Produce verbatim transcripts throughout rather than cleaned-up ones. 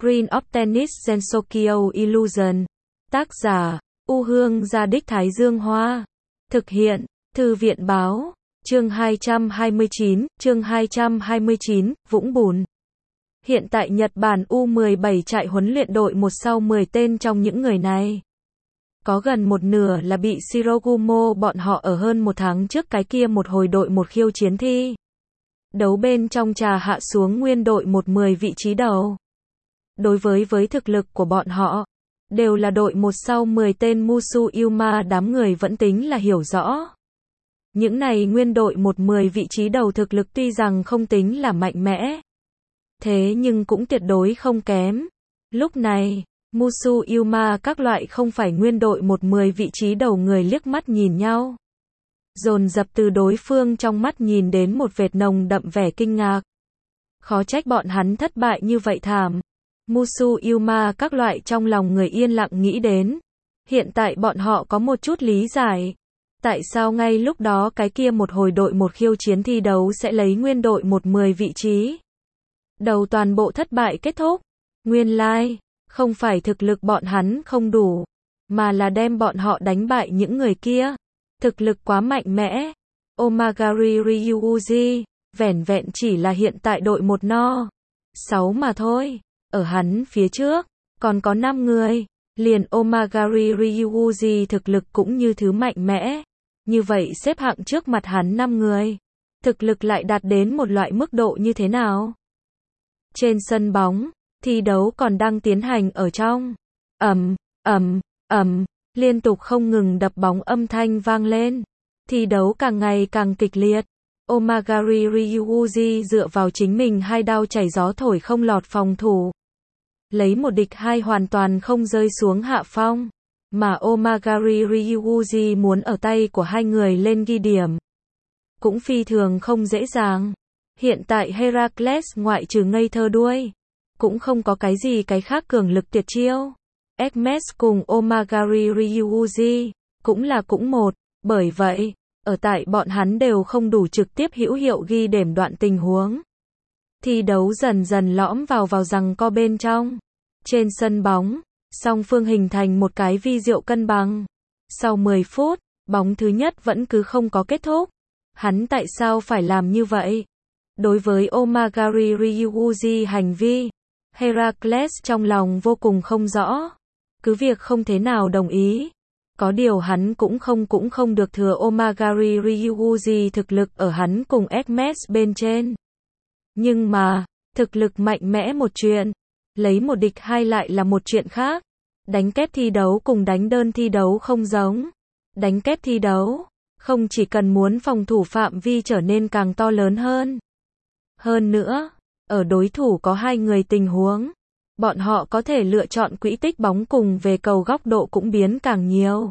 Green of Tennis Gensokyo Illusion. Tác giả, U Hương Gia Đích Thái Dương Hoa. Thực hiện, Thư viện Báo. Chương hai trăm hai mươi chín, chương hai trăm hai mươi chín, Vũng Bùn. Hiện tại Nhật Bản U mười bảy trại huấn luyện đội một sau mười tên trong những người này. Có gần một nửa là bị Shirogumo bọn họ ở hơn một tháng trước cái kia một hồi đội một khiêu chiến thi đấu bên trong trà hạ xuống nguyên đội một mười vị trí đầu. Đối với với thực lực của bọn họ, đều là đội một sau mười tên Musu Yuma đám người vẫn tính là hiểu rõ. Những này nguyên đội một mười vị trí đầu thực lực tuy rằng không tính là mạnh mẽ, thế nhưng cũng tuyệt đối không kém. Lúc này, Musu Yuma các loại không phải nguyên đội một mười vị trí đầu người liếc mắt nhìn nhau. Dồn dập từ đối phương trong mắt nhìn đến một vệt nồng đậm vẻ kinh ngạc. Khó trách bọn hắn thất bại như vậy thảm. Musu Yuma các loại trong lòng người yên lặng nghĩ đến. Hiện tại bọn họ có một chút lý giải. Tại sao ngay lúc đó cái kia một hồi đội một khiêu chiến thi đấu sẽ lấy nguyên đội một mười vị trí đầu toàn bộ thất bại kết thúc. Nguyên lai, like, không phải thực lực bọn hắn không đủ, mà là đem bọn họ đánh bại những người kia. Thực lực quá mạnh mẽ. Omagari Ryuji, vẻn vẹn chỉ là hiện tại đội một no sáu mà thôi. Ở hắn phía trước, còn có năm người. Liền Omagari Ryuji thực lực cũng như thứ mạnh mẽ. Như vậy xếp hạng trước mặt hắn năm người. Thực lực lại đạt đến một loại mức độ như thế nào? Trên sân bóng, thi đấu còn đang tiến hành ở trong. Ầm, ầm, ầm, liên tục không ngừng đập bóng âm thanh vang lên. Thi đấu càng ngày càng kịch liệt. Omagari Ryuji dựa vào chính mình hai đao chảy gió thổi không lọt phòng thủ. Lấy một địch hai hoàn toàn không rơi xuống hạ phong. Mà Omagari Ryuji muốn ở tay của hai người lên ghi điểm. Cũng phi thường không dễ dàng. Hiện tại Heracles ngoại trừ ngây thơ đuôi. Cũng không có cái gì cái khác cường lực tuyệt chiêu. Hermes cùng Omagari Ryuji cũng là cũng một. Bởi vậy, ở tại bọn hắn đều không đủ trực tiếp hữu hiệu ghi điểm đoạn tình huống. Thi đấu dần dần lõm vào vào giằng co bên trong. Trên sân bóng, song phương hình thành một cái vi diệu cân bằng. Sau mười phút, bóng thứ nhất vẫn cứ không có kết thúc. Hắn tại sao phải làm như vậy? Đối với Omagari Ryuji hành vi, Heracles trong lòng vô cùng không rõ. Cứ việc không thế nào đồng ý. Có điều hắn cũng không cũng không được thừa Omagari Ryuji thực lực ở hắn cùng Hermes bên trên. Nhưng mà, thực lực mạnh mẽ một chuyện, lấy một địch hai lại là một chuyện khác. Đánh kép thi đấu cùng đánh đơn thi đấu không giống. Đánh kép thi đấu, không chỉ cần muốn phòng thủ phạm vi trở nên càng to lớn hơn. Hơn nữa, ở đối thủ có hai người tình huống, bọn họ có thể lựa chọn quỹ tích bóng cùng về cầu góc độ cũng biến càng nhiều.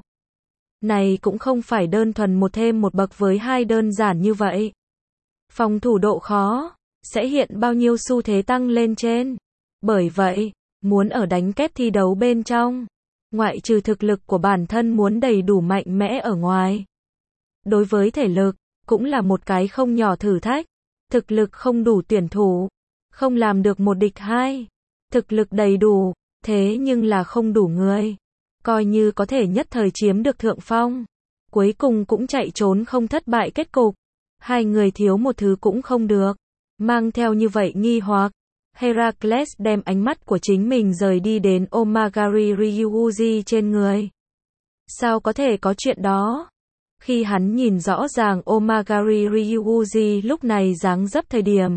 Này cũng không phải đơn thuần một thêm một bậc với hai đơn giản như vậy. Phòng thủ độ khó, sẽ hiện bao nhiêu xu thế tăng lên trên. Bởi vậy, muốn ở đánh kép thi đấu bên trong, ngoại trừ thực lực của bản thân muốn đầy đủ mạnh mẽ ở ngoài. Đối với thể lực, cũng là một cái không nhỏ thử thách. Thực lực không đủ tuyển thủ, không làm được một địch hai. Thực lực đầy đủ, thế nhưng là không đủ người. Coi như có thể nhất thời chiếm được thượng phong. Cuối cùng cũng chạy trốn không thất bại kết cục. Hai người thiếu một thứ cũng không được. Mang theo như vậy nghi hoặc, Heracles đem ánh mắt của chính mình rời đi đến Omagari Ryuji trên người. Sao có thể có chuyện đó? Khi hắn nhìn rõ ràng Omagari Ryuji lúc này dáng dấp thời điểm,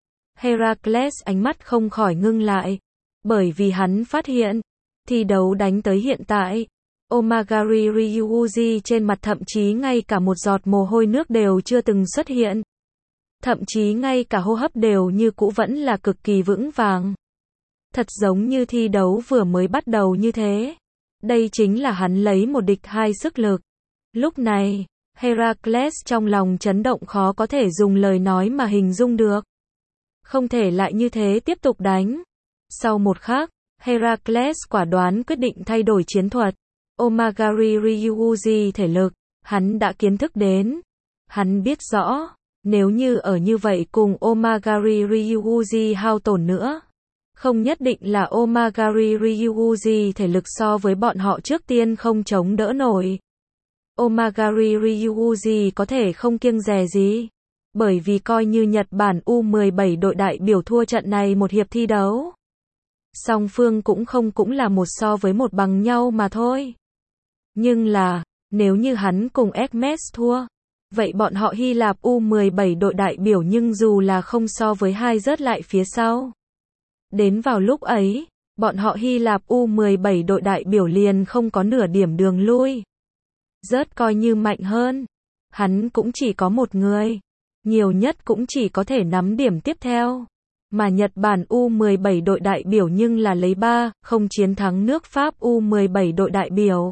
Heracles ánh mắt không khỏi ngưng lại. Bởi vì hắn phát hiện, thi đấu đánh tới hiện tại, Omagari Ryuji trên mặt thậm chí ngay cả một giọt mồ hôi nước đều chưa từng xuất hiện. Thậm chí ngay cả hô hấp đều như cũ vẫn là cực kỳ vững vàng. Thật giống như thi đấu vừa mới bắt đầu như thế. Đây chính là hắn lấy một địch hai sức lực. Lúc này, Heracles trong lòng chấn động khó có thể dùng lời nói mà hình dung được. Không thể lại như thế tiếp tục đánh. Sau một khắc, Heracles quả đoán quyết định thay đổi chiến thuật. Omagari Ryuji thể lực, hắn đã kiến thức đến. Hắn biết rõ, nếu như ở như vậy cùng Omagari Ryuji hao tổn nữa, Không nhất định là Omagari Ryuuji thể lực so với bọn họ trước tiên không chống đỡ nổi. Omagari Ryuuji có thể không kiêng dè gì. Bởi vì coi như Nhật Bản U mười bảy đội đại biểu thua trận này một hiệp thi đấu. Song phương cũng không cũng là một so với một bằng nhau mà thôi. Nhưng là, nếu như hắn cùng Hermes thua, vậy bọn họ Hy Lạp U mười bảy đội đại biểu nhưng dù là không so với hai rớt lại phía sau. Đến vào lúc ấy, bọn họ Hy Lạp U mười bảy đội đại biểu liền không có nửa điểm đường lui. Rớt coi như mạnh hơn, hắn cũng chỉ có một người, nhiều nhất cũng chỉ có thể nắm điểm tiếp theo. Mà Nhật Bản U mười bảy đội đại biểu nhưng là lấy ba không chiến thắng nước Pháp U mười bảy đội đại biểu.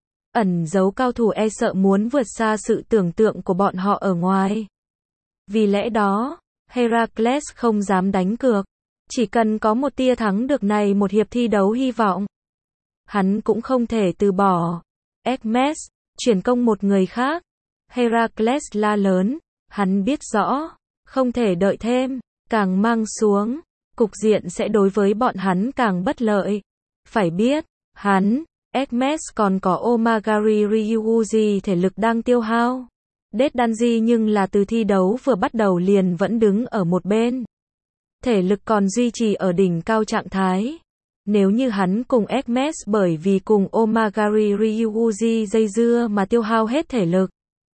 Ẩn giấu cao thủ e sợ muốn vượt xa sự tưởng tượng của bọn họ ở ngoài. Vì lẽ đó, Heracles không dám đánh cược. Chỉ cần có một tia thắng được này một hiệp thi đấu hy vọng. Hắn cũng không thể từ bỏ. Hermes, chuyển công một người khác. Heracles la lớn, hắn biết rõ, không thể đợi thêm, càng mang xuống, cục diện sẽ đối với bọn hắn càng bất lợi. Phải biết, hắn, Hermes còn có Omagari Ryuuji thể lực đang tiêu hao. Dedanji nhưng là từ thi đấu vừa bắt đầu liền vẫn đứng ở một bên. Thể lực còn duy trì ở đỉnh cao trạng thái. Nếu như hắn cùng Hermes bởi vì cùng Omagari Ryuuji dây dưa mà tiêu hao hết thể lực.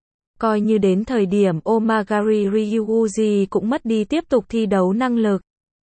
Coi như đến thời điểm Omagari Ryuuji cũng mất đi tiếp tục thi đấu năng lực.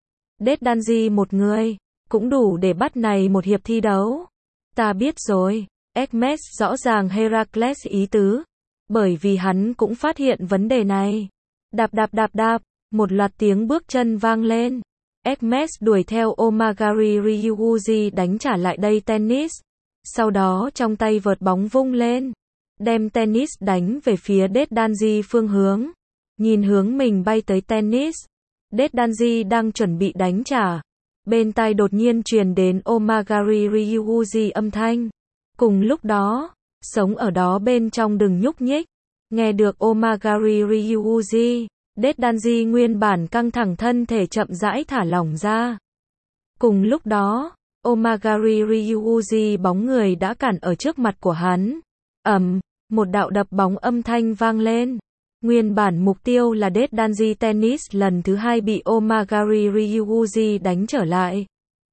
Dedanji một người, cũng đủ để bắt này một hiệp thi đấu. Ta biết rồi, Hermes rõ ràng Heracles ý tứ. Bởi vì hắn cũng phát hiện vấn đề này. Đạp đạp đạp đạp, một loạt tiếng bước chân vang lên. Hermes đuổi theo Omagari Ryuuji đánh trả lại đây tennis. Sau đó trong tay vợt bóng vung lên. Đem tennis đánh về phía Dedanji phương hướng. Nhìn hướng mình bay tới tennis. Dedanji đang chuẩn bị đánh trả. Bên tai đột nhiên truyền đến Omagari Ryuuji âm thanh. Cùng lúc đó, sống ở đó bên trong đừng nhúc nhích. Nghe được Omagari Ryuuji, Dedanji nguyên bản căng thẳng thân thể chậm rãi thả lỏng ra. Cùng lúc đó, Omagari Ryuuji bóng người đã cản ở trước mặt của hắn. Ầm, một đạo đập bóng âm thanh vang lên. Nguyên bản mục tiêu là Dedanji tennis lần thứ hai bị Omagari Ryuuji đánh trở lại.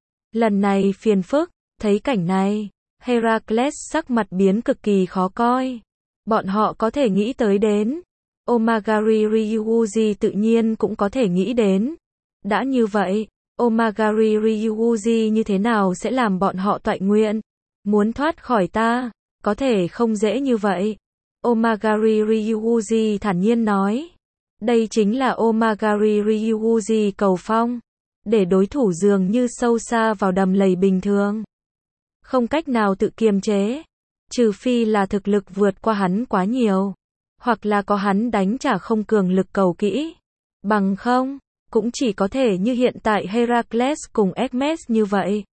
Lần này phiền phức, thấy cảnh này, Heracles sắc mặt biến cực kỳ khó coi. Bọn họ có thể nghĩ tới đến. Omagari Ryuuji tự nhiên cũng có thể nghĩ đến. Đã như vậy, Omagari Ryuuji như thế nào sẽ làm bọn họ toại nguyện? Muốn thoát khỏi ta, có thể không dễ như vậy. Omagari Ryuuji thản nhiên nói. Đây chính là Omagari Ryuuji cầu phong. Để đối thủ dường như sâu xa vào đầm lầy bình thường. Không cách nào tự kiềm chế. Trừ phi là thực lực vượt qua hắn quá nhiều. Hoặc là có hắn đánh trả không cường lực cầu kỹ. Bằng không, cũng chỉ có thể như hiện tại Heracles cùng Hermes như vậy.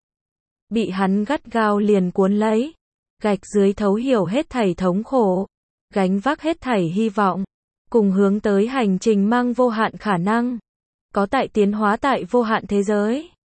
Bị hắn gắt gao liền cuốn lấy. Gạch dưới thấu hiểu hết thảy thống khổ. Gánh vác hết thảy hy vọng. Cùng hướng tới hành trình mang vô hạn khả năng. Có tại tiến hóa tại vô hạn thế giới.